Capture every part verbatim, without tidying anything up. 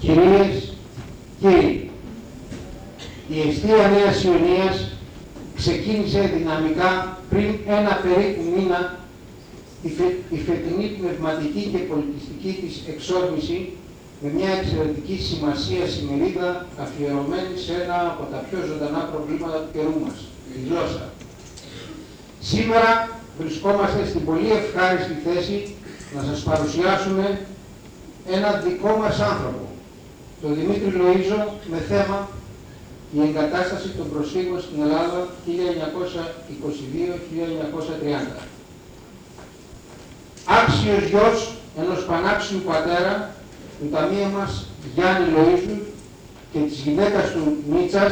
Κυρίες, κύριοι, η εστία Νέας Ιωνίας ξεκίνησε δυναμικά πριν ένα περίπου μήνα η, φε, η φετινή πνευματική και πολιτιστική της εξόρμηση με μια εξαιρετική σημασία ημερίδα αφιερωμένη σε ένα από τα πιο ζωντανά προβλήματα του καιρού μας, τη γλώσσα. Σήμερα βρισκόμαστε στην πολύ ευχάριστη θέση να σας παρουσιάσουμε ένα δικό μας άνθρωπο, τον Δημήτρη Λοΐζο, με θέμα η εγκατάσταση των προσφύγων στην Ελλάδα χίλια εννιακόσια είκοσι δύο με χίλια εννιακόσια τριάντα. Άξιος γιος ενός πανάξιου πατέρα, του ταμείου μας Γιάννη Λοΐζου και της γυναίκας του Μίτσας,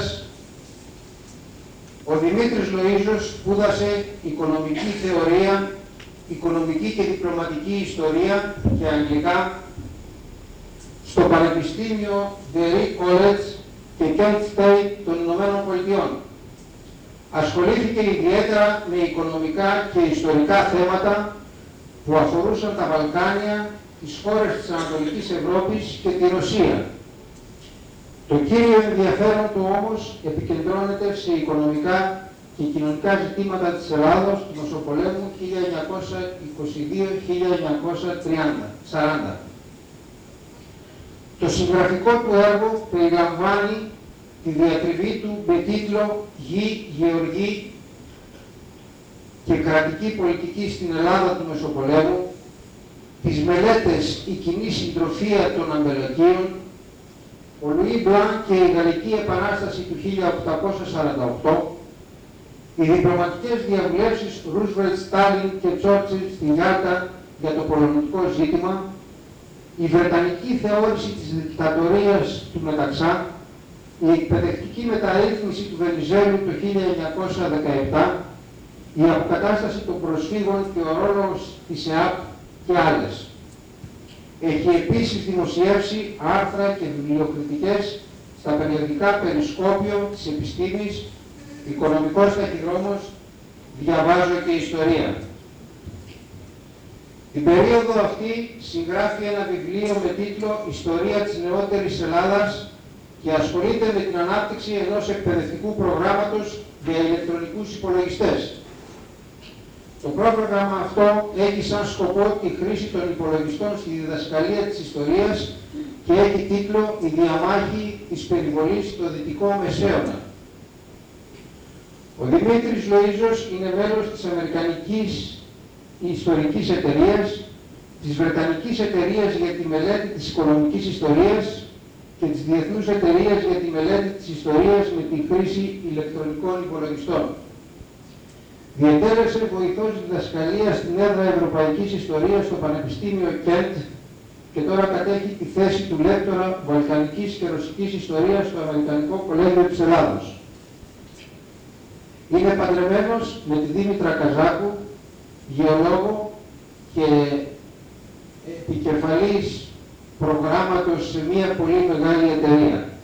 ο Δημήτρης Λοΐζος σπούδασε οικονομική θεωρία, οικονομική και διπλωματική ιστορία και αγγλικά στο Πανεπιστήμιο Derry College και Kent State των Ηνωμένων Πολιτειών. Ασχολήθηκε ιδιαίτερα με οικονομικά και ιστορικά θέματα που αφορούσαν τα Βαλκάνια, τις χώρες της Ανατολικής Ευρώπης και τη Ρωσία. Το κύριο ενδιαφέρον του όμως επικεντρώνεται σε οικονομικά και κοινωνικά ζητήματα της Ελλάδος του Μεσοπολέμου χίλια εννιακόσια είκοσι δύο με χίλια εννιακόσια σαράντα. Το συγγραφικό του έργο περιλαμβάνει τη διατριβή του με τίτλο «Γη, Γεωργή και κρατική πολιτική στην Ελλάδα του Μεσοπολέμου», τις μελέτες «Η κοινή συντροφία των Αμπελοκίων», ο Λουί Μπλαν και η Γαλλική Επανάσταση του χίλια οκτακόσια σαράντα οκτώ, οι διπλωματικές διαβουλεύσεις Ρούσβελτ, Στάλιν και Τσόρτσιλ στην Γιάλτα για το πολωνικό ζήτημα, η βρετανική θεώρηση της δικτατορίας του Μεταξά, η εκπαιδευτική μεταρρύθμιση του Βενιζέλου το χίλια εννιακόσια δεκαεπτά, η αποκατάσταση των προσφύγων και ο ρόλος της ΕΑΠ και άλλες. Έχει επίσης δημοσιεύσει άρθρα και βιβλιοκριτικές στα περιοδικά Περισκόπιο της Επιστήμης, Οικονομικός Ταχυδρόμος, Διαβάζω και Ιστορία. Την περίοδο αυτή συγγράφει ένα βιβλίο με τίτλο «Ιστορία της νεότερης Ελλάδας» και ασχολείται με την ανάπτυξη ενός εκπαιδευτικού προγράμματος για ηλεκτρονικούς υπολογιστές. Το πρόγραμμα αυτό έχει σαν σκοπό τη χρήση των υπολογιστών στη διδασκαλία της ιστορίας και έχει τίτλο «Η διαμάχη της περιβολής στο Δυτικό Μεσαίωνα». Ο Δημήτρης Λοΐζος είναι μέλος της Αμερικανικής Ιστορικής Εταιρείας, της Βρετανικής Εταιρείας για τη Μελέτη της Οικονομικής Ιστορίας και της Διεθνούς Εταιρείας για τη Μελέτη της Ιστορίας με τη χρήση ηλεκτρονικών υπολογιστών. Διετέλεσε βοηθός διδασκαλίας στην έδρα Ευρωπαϊκής Ιστορίας στο Πανεπιστήμιο Κέντ και τώρα κατέχει τη θέση του λέκτορα Βαλκανικής και Ρωσικής Ιστορίας στο Αμερικανικό Κολέγιο της Ελλάδος. Είναι παντρεμένος με τη Δήμητρα Καζάκου, γεωλόγο και επικεφαλής προγράμματος σε μια πολύ μεγάλη εταιρεία.